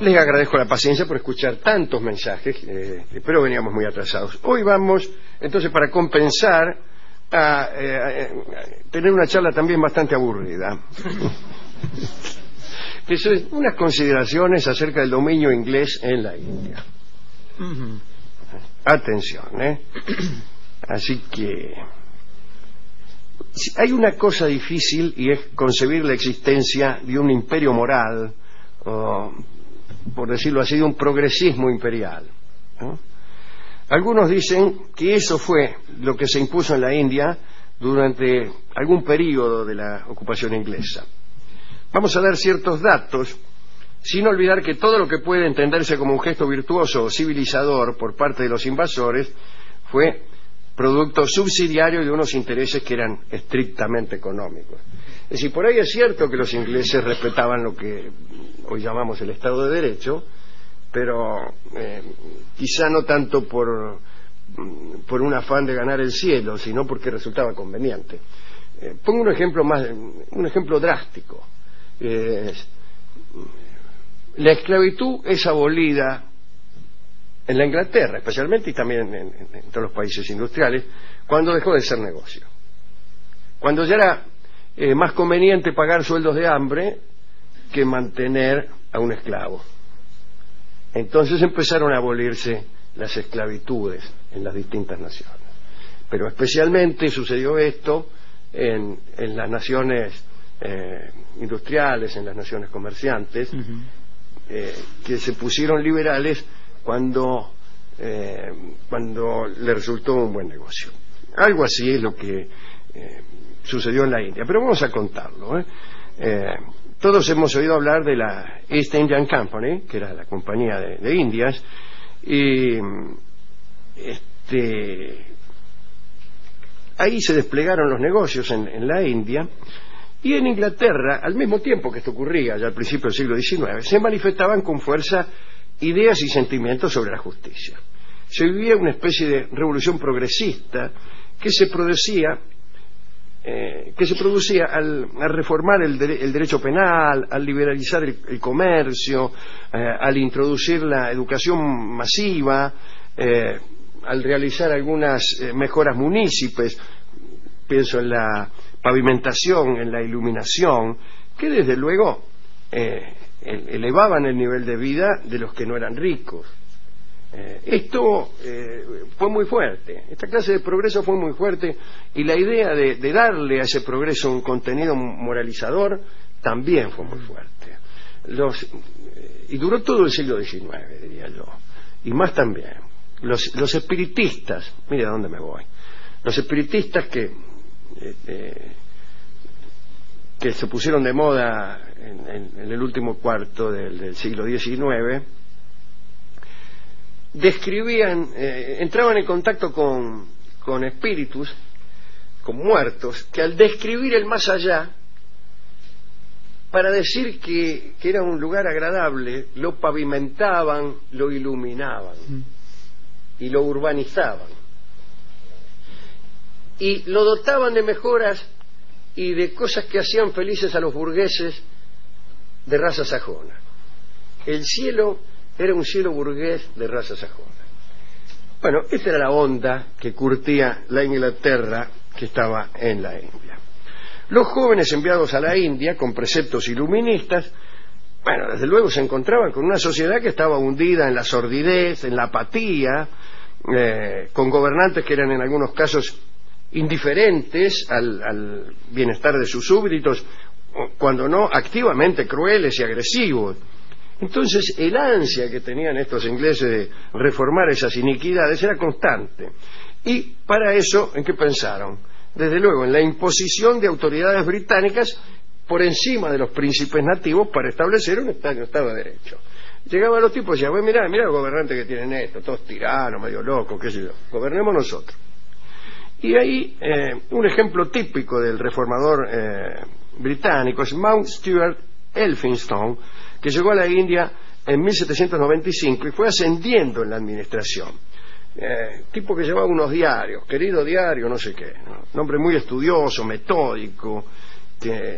Les agradezco la paciencia por escuchar tantos mensajes, pero veníamos muy atrasados. Hoy vamos, entonces, para compensar, a tener una charla también bastante aburrida. Que son unas consideraciones acerca del dominio inglés en la India. Atención, Así que hay una cosa difícil y es concebir la existencia de un imperio moral, o, por decirlo así, de un progresismo imperial, ¿no? Algunos dicen que eso fue lo que se impuso en la India durante algún período de la ocupación inglesa. Vamos a dar ciertos datos, sin olvidar que todo lo que puede entenderse como un gesto virtuoso o civilizador por parte de los invasores fue producto subsidiario de unos intereses que eran estrictamente económicos. Es decir, por ahí es cierto que los ingleses respetaban lo que hoy llamamos el Estado de Derecho, pero quizá no tanto por un afán de ganar el cielo, sino porque resultaba conveniente. Pongo un ejemplo drástico. La esclavitud es abolida en la Inglaterra, especialmente, y también en todos los países industriales, cuando dejó de ser negocio. Cuando ya era más conveniente pagar sueldos de hambre que mantener a un esclavo. Entonces empezaron a abolirse las esclavitudes en las distintas naciones. Pero especialmente sucedió esto en las naciones industriales, en las naciones comerciantes, que se pusieron liberales cuando le resultó un buen negocio. Algo así es lo que sucedió en la India, pero vamos a contarlo. Todos hemos oído hablar de la East Indian Company, que era la compañía de Indias, y ahí se desplegaron los negocios en la India, y en Inglaterra, al mismo tiempo que esto ocurría, ya al principio del siglo XIX, se manifestaban con fuerza ideas y sentimientos sobre la justicia. Se vivía una especie de revolución progresista que se producía al reformar el derecho penal, al liberalizar el comercio, al introducir la educación masiva, al realizar algunas mejoras munícipes, pienso en la pavimentación, en la iluminación, que desde luego elevaban el nivel de vida de los que no eran ricos. Esto fue muy fuerte, esta clase de progreso fue muy fuerte, y la idea de darle a ese progreso un contenido moralizador también fue muy fuerte. Y duró todo el siglo XIX, diría yo, y más también. Los espiritistas, mira a dónde me voy, los espiritistas que se pusieron de moda en el último cuarto del siglo XIX, describían, entraban en contacto con espíritus, con muertos, que al describir el más allá, para decir que era un lugar agradable, lo pavimentaban, lo iluminaban y lo urbanizaban y lo dotaban de mejoras y de cosas que hacían felices a los burgueses de raza sajona. El cielo era un cielo burgués de raza sajona. Bueno, esta era la onda que curtía la Inglaterra que estaba en la India. Los jóvenes enviados a la India con preceptos iluministas, bueno, desde luego se encontraban con una sociedad que estaba hundida en la sordidez, en la apatía, con gobernantes que eran en algunos casos indiferentes al bienestar de sus súbditos, cuando no activamente crueles y agresivos. Entonces el ansia que tenían estos ingleses de reformar esas iniquidades era constante, y para eso, ¿en qué pensaron? Desde luego en la imposición de autoridades británicas por encima de los príncipes nativos para establecer un Estado de Derecho. Llegaban los tipos y decían, bueno, mirá los gobernantes que tienen esto, todos tiranos, medio locos, qué sé yo, gobernemos nosotros. Y ahí un ejemplo típico del reformador británico es Mount Stuart Elphinstone, que llegó a la India en 1795 y fue ascendiendo en la administración. Tipo que llevaba unos diarios, querido diario, no sé qué, ¿no? Un hombre muy estudioso, metódico, que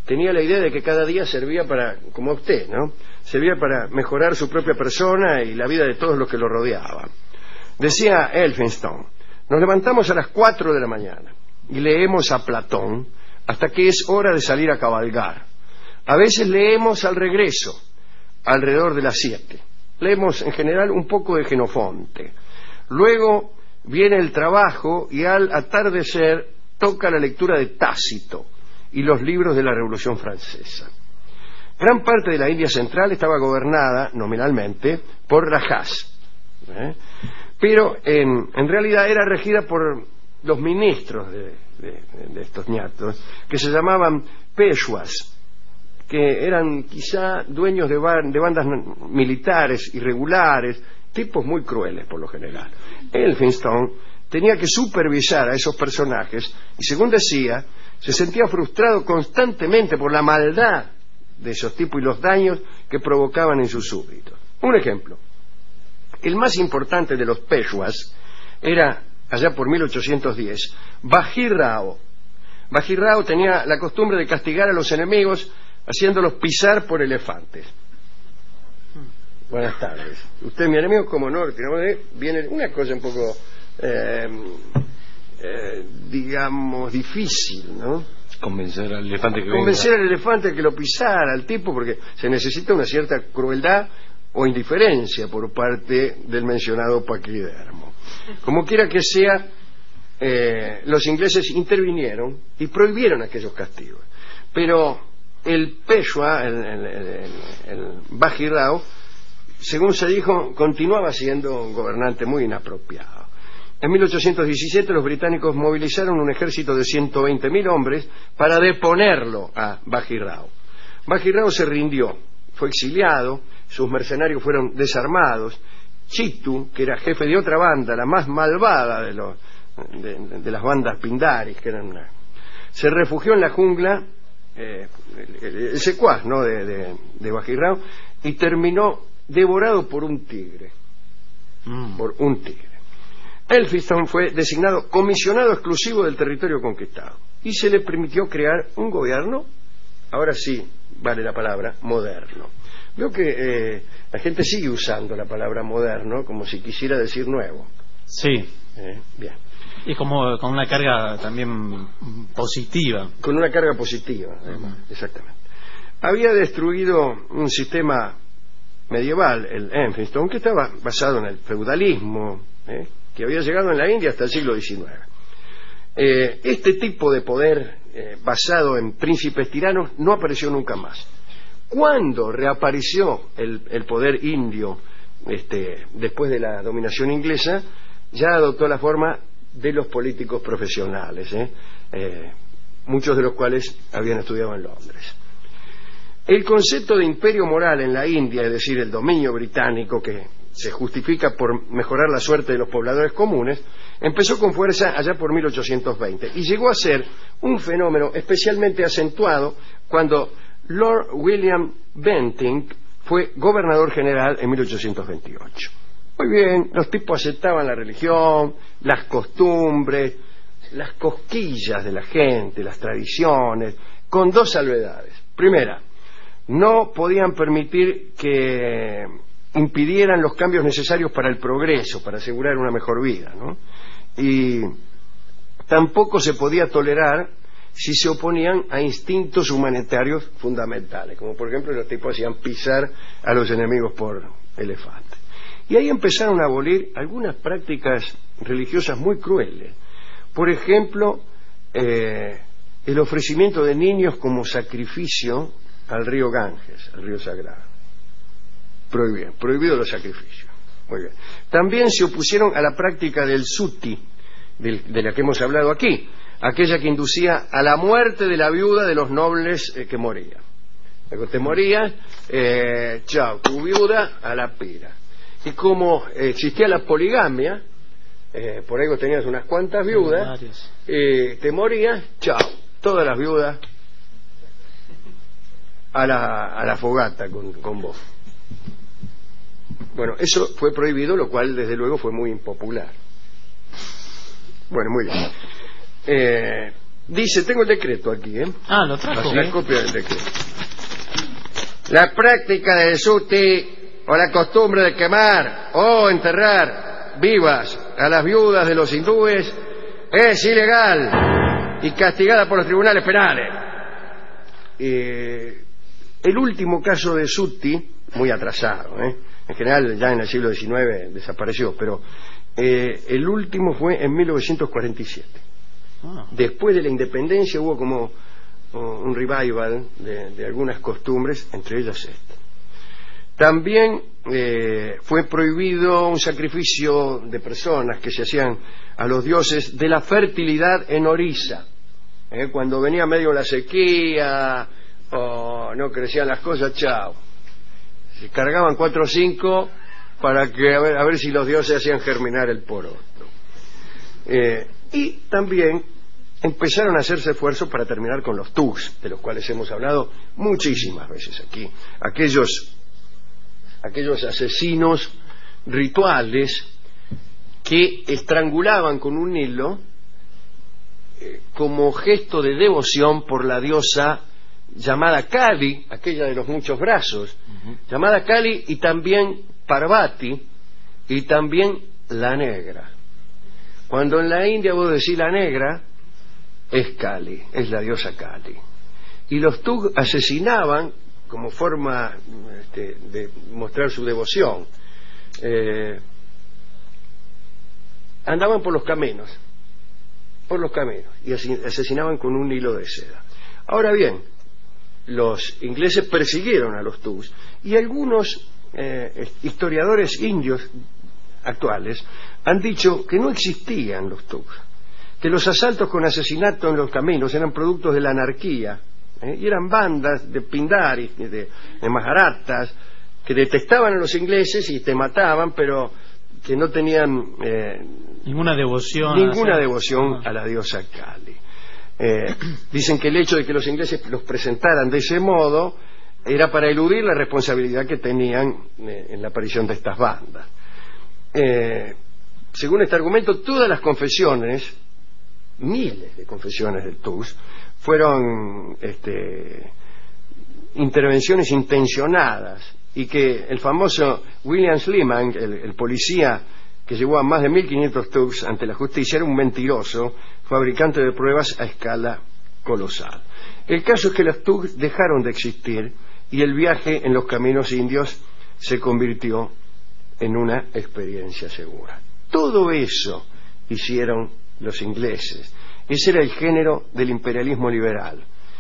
tenía la idea de que cada día servía para, como usted, ¿no? Servía para mejorar su propia persona y la vida de todos los que lo rodeaban. Decía Elphinstone: nos levantamos a las 4 de la mañana y leemos a Platón hasta que es hora de salir a cabalgar. A veces leemos al regreso, alrededor de las 7. Leemos en general un poco de Jenofonte. Luego viene el trabajo y al atardecer toca la lectura de Tácito y los libros de la Revolución Francesa. Gran parte de la India central estaba gobernada, nominalmente, por Rajas, pero en realidad era regida por los ministros de estos ñatos, que se llamaban Peshwas, que eran quizá dueños de bandas militares irregulares, tipos muy crueles por lo general. Elphinstone tenía que supervisar a esos personajes y, según decía, se sentía frustrado constantemente por la maldad de esos tipos y los daños que provocaban en sus súbditos. Un ejemplo: el más importante de los Peshwas era, allá por 1810, Bajir Rao. Bajir Rao tenía la costumbre de castigar a los enemigos haciéndolos pisar por elefantes. Buenas tardes. Usted, mi enemigo, como no, viene una cosa un poco, digamos, difícil, ¿no? Convencer al elefante que lo pisara, al tipo, porque se necesita una cierta crueldad o indiferencia por parte del mencionado paquidermo. Como quiera que sea, los ingleses intervinieron y prohibieron aquellos castigos. Pero el Peshwa, el Bajir Rao, según se dijo, continuaba siendo un gobernante muy inapropiado. En 1817 los británicos movilizaron un ejército de 120.000 hombres para deponerlo a Bajir Rao. Bajir Rao se rindió, fue exiliado, sus mercenarios fueron desarmados. Chitu, que era jefe de otra banda, la más malvada de las bandas pindaris, se refugió en la jungla, el secuaz, ¿no?, de Bajir Rao, y terminó devorado por un tigre. Por un tigre. Elphinstone fue designado comisionado exclusivo del territorio conquistado y se le permitió crear un gobierno, ahora sí vale la palabra, moderno. Veo que la gente sigue usando la palabra moderno como si quisiera decir nuevo. Sí. Bien. Y como con una carga también positiva. Con una carga positiva, exactamente. Había destruido un sistema medieval, el Elphinstone, que estaba basado en el feudalismo, que había llegado en la India hasta el siglo XIX. Este tipo de poder basado en príncipes tiranos no apareció nunca más. Cuando reapareció el poder indio después de la dominación inglesa, ya adoptó la forma de los políticos profesionales, muchos de los cuales habían estudiado en Londres. El concepto de imperio moral en la India, es decir, el dominio británico que se justifica por mejorar la suerte de los pobladores comunes, empezó con fuerza allá por 1820 y llegó a ser un fenómeno especialmente acentuado cuando Lord William Bentinck fue gobernador general en 1828. Muy bien, los tipos aceptaban la religión, las costumbres, las cosquillas de la gente, las tradiciones, con dos salvedades. Primera, no podían permitir que impidieran los cambios necesarios para el progreso, para asegurar una mejor vida, ¿no? Y tampoco se podía tolerar si se oponían a instintos humanitarios fundamentales, como por ejemplo los tipos hacían pisar a los enemigos por elefantes. Y ahí empezaron a abolir algunas prácticas religiosas muy crueles. Por ejemplo, el ofrecimiento de niños como sacrificio al río Ganges, al río sagrado. Prohibido los sacrificios. Muy bien. También se opusieron a la práctica del suti, de la que hemos hablado aquí, aquella que inducía a la muerte de la viuda de los nobles que morían. Cuando te morías, chao, tu viuda a la pira. Y como existía la poligamia, por ahí vos tenías unas cuantas viudas, te morías, chao, todas las viudas a la fogata con vos. Bueno, eso fue prohibido, lo cual desde luego fue muy impopular. Bueno, muy bien. Dice, tengo el decreto aquí, Ah, lo trajo. la copia del decreto. La práctica del suti o la costumbre de quemar o enterrar vivas a las viudas de los hindúes es ilegal y castigada por los tribunales penales. El último caso de suti, muy atrasado, en general ya en el siglo XIX desapareció, pero el último fue en 1947. Después de la independencia hubo como un revival de algunas costumbres, entre ellas esta. También fue prohibido un sacrificio de personas que se hacían a los dioses de la fertilidad en Orissa. Cuando venía medio la sequía o no crecían las cosas, chao. Se cargaban 4 o 5 para que a ver si los dioses hacían germinar el poroto. Y también empezaron a hacerse esfuerzos para terminar con los thugs, de los cuales hemos hablado muchísimas veces aquí. Aquellos asesinos rituales que estrangulaban con un hilo como gesto de devoción por la diosa llamada Kali, aquella de los muchos brazos, llamada Kali, y también Parvati, y también la negra. Cuando en la India vos decís la negra, es Kali, es la diosa Kali. Y los thugs asesinaban como forma de mostrar su devoción. Andaban por los caminos, y asesinaban con un hilo de seda. Ahora bien, los ingleses persiguieron a los thugs, y algunos historiadores indios actuales han dicho que no existían los thugs, que los asaltos con asesinato en los caminos eran productos de la anarquía, y eran bandas de pindaris, de maharattas, que detestaban a los ingleses y te mataban, pero que no tenían ninguna devoción a la diosa Kali. Dicen que el hecho de que los ingleses los presentaran de ese modo era para eludir la responsabilidad que tenían en la aparición de estas bandas. Según este argumento, todas las confesiones, miles de confesiones del TUS, fueron intervenciones intencionadas, y que el famoso William Sleeman, el policía que llevó a más de 1.500 thugs ante la justicia, era un mentiroso, fabricante de pruebas a escala colosal. El caso es que los thugs dejaron de existir y el viaje en los caminos indios se convirtió en una experiencia segura. Todo eso hicieron los ingleses. Ese era el género del imperialismo liberal.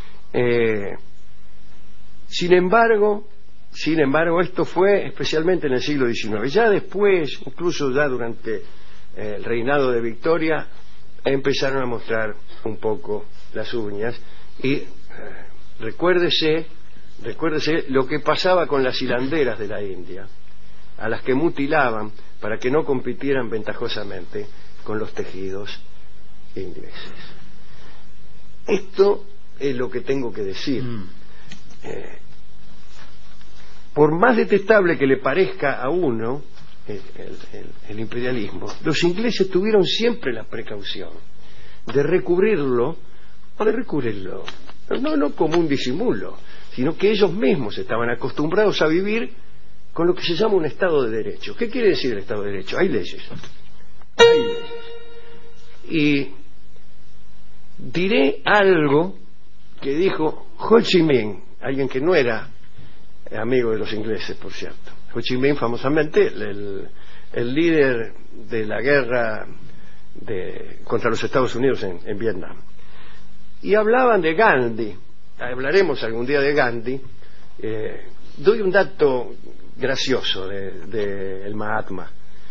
Sin embargo, esto fue especialmente en el siglo XIX. Ya después, incluso ya durante el reinado de Victoria, empezaron a mostrar un poco las uñas. Y recuérdese lo que pasaba con las hilanderas de la India, a las que mutilaban para que no compitieran ventajosamente con los tejidos ingleses. Esto es lo que tengo que decir. Por más detestable que le parezca a uno el imperialismo, los ingleses tuvieron siempre la precaución de recubrirlo no como un disimulo, sino que ellos mismos estaban acostumbrados a vivir con lo que se llama un Estado de Derecho. ¿Qué quiere decir el Estado de Derecho? Hay leyes. Y diré algo que dijo Ho Chi Minh, alguien que no era amigo de los ingleses, por cierto. Ho Chi Minh, famosamente, el líder de la guerra contra los Estados Unidos en Vietnam. Y hablaban de Gandhi. Hablaremos algún día de Gandhi. Doy un dato gracioso del Mahatma.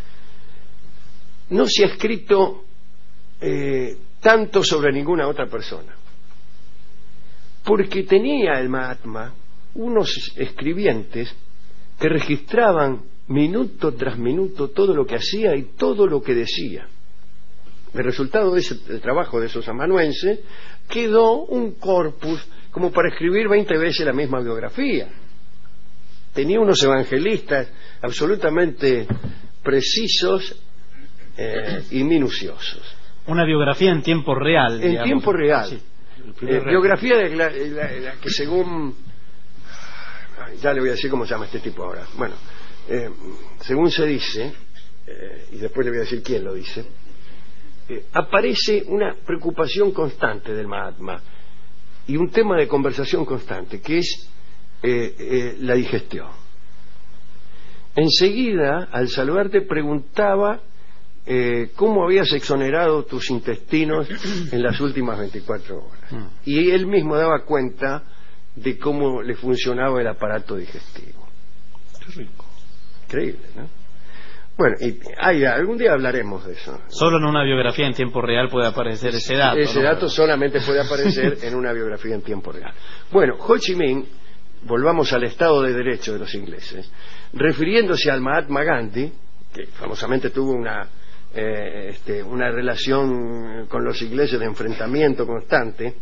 No se ha escrito tanto sobre ninguna otra persona, porque tenía el Mahatma unos escribientes que registraban minuto tras minuto todo lo que hacía y todo lo que decía. El resultado del trabajo de esos amanuenses quedó un corpus como para escribir 20 veces la misma biografía. Tenía unos evangelistas absolutamente precisos y minuciosos. Una biografía en tiempo real. En digamos. tiempo real. Sí. Biografía de la que según... ya le voy a decir cómo se llama este tipo ahora. Bueno, según se dice, y después le voy a decir quién lo dice, aparece una preocupación constante del Mahatma y un tema de conversación constante, que es la digestión. Enseguida, al saludarte, preguntaba cómo habías exonerado tus intestinos en las últimas 24 horas. Y él mismo daba cuenta de cómo le funcionaba el aparato digestivo. Qué rico. Increíble, ¿no? Bueno, y algún día hablaremos de eso. Solo en una biografía en tiempo real puede aparecer ese dato. Ese ¿no? dato solamente puede aparecer en una biografía en tiempo real. Bueno, Ho Chi Minh, volvamos al Estado de Derecho de los ingleses, refiriéndose al Mahatma Gandhi, que famosamente tuvo una relación con los ingleses de enfrentamiento constante.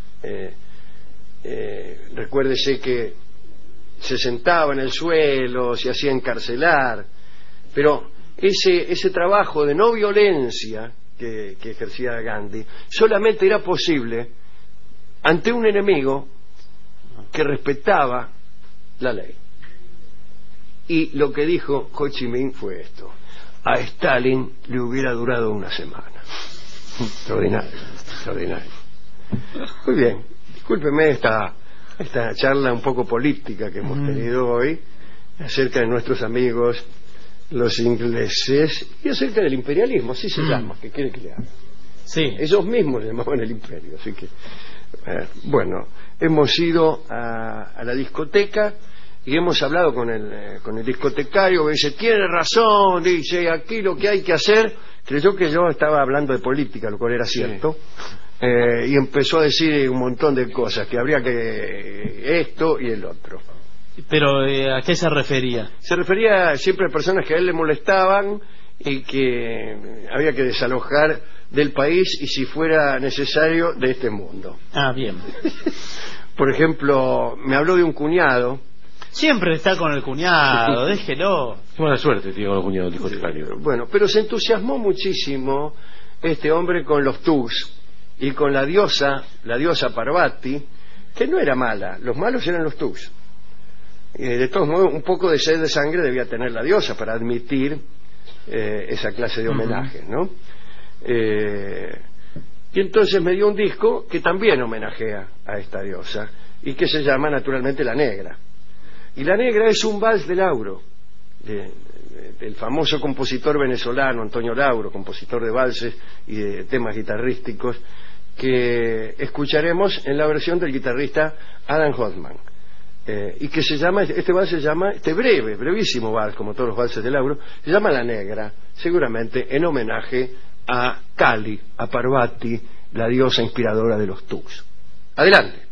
Recuérdese que se sentaba en el suelo, se hacía encarcelar, pero ese trabajo de no violencia que ejercía Gandhi solamente era posible ante un enemigo que respetaba la ley. Y lo que dijo Ho Chi Minh fue esto: a Stalin le hubiera durado una semana. Extraordinario, extraordinario. Muy bien, discúlpeme esta charla un poco política que hemos tenido hoy acerca de nuestros amigos los ingleses y acerca del imperialismo, así se llama, que quiere que le haga. Sí. Ellos mismos le llamaban el imperio, así que bueno, hemos ido a la discoteca y hemos hablado con el discotecario, que dice, tiene razón, dice, aquí lo que hay que hacer. Creyó que yo estaba hablando de política, lo cual era cierto. Y empezó a decir un montón de cosas, que habría que esto y el otro. Pero ¿a qué se refería? Se refería siempre a personas que a él le molestaban y que había que desalojar del país y, si fuera necesario, de este mundo. Ah, bien. Por ejemplo, me habló de un cuñado. Siempre está con el cuñado, déjelo. Qué mala suerte, tío, con el cuñado discotecario. Bueno, pero se entusiasmó muchísimo este hombre con los Tugs y con la diosa Parvati, que no era mala, los malos eran los Tugs. De todos modos, un poco de sed de sangre debía tener la diosa para admitir esa clase de homenajes, ¿no? Y entonces me dio un disco que también homenajea a esta diosa y que se llama naturalmente La Negra. Y La Negra es un vals de Lauro, del famoso compositor venezolano Antonio Lauro, compositor de valses y de temas guitarrísticos, que escucharemos en la versión del guitarrista Adam Hoffman. Y que se llama, este vals se llama, brevísimo vals, como todos los valses de Lauro, se llama La Negra, seguramente en homenaje a Kali, a Parvati, la diosa inspiradora de los Tugs. Adelante.